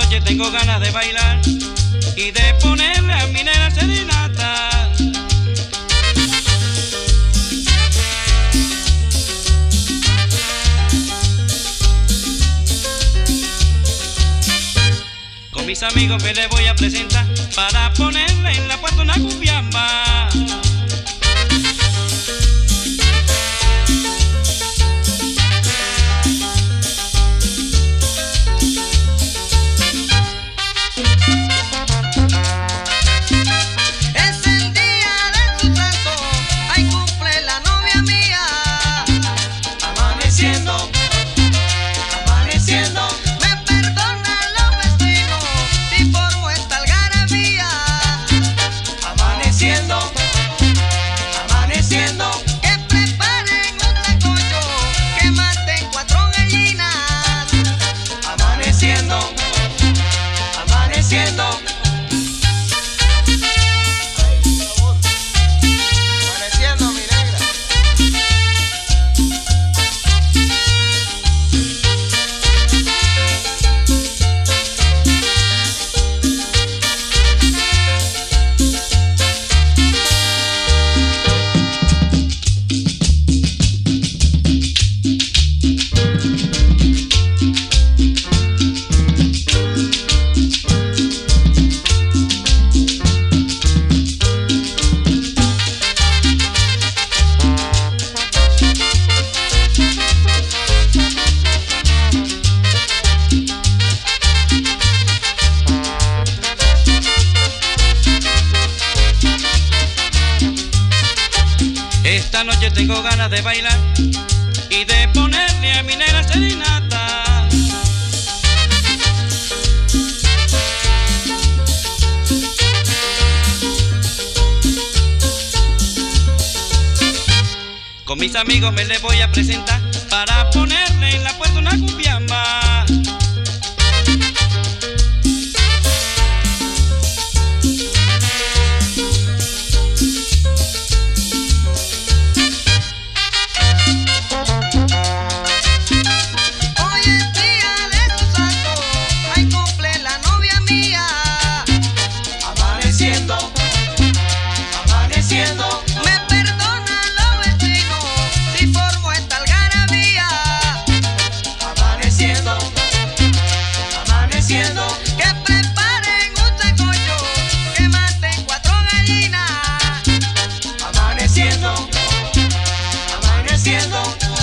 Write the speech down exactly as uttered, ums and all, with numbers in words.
noche tengo ganas de bailar y de ponerle a mi nena serenata. Con mis amigos me le voy a presentar para ponerle en la puerta una cumbiamba. Esta noche tengo ganas de bailar y de ponerle a mi nena serenata. Con mis amigos me le voy a presentar para ponerle en la puerta una cumbiamba. Que preparen un sancocho, que maten cuatro gallinas. Amaneciendo, amaneciendo.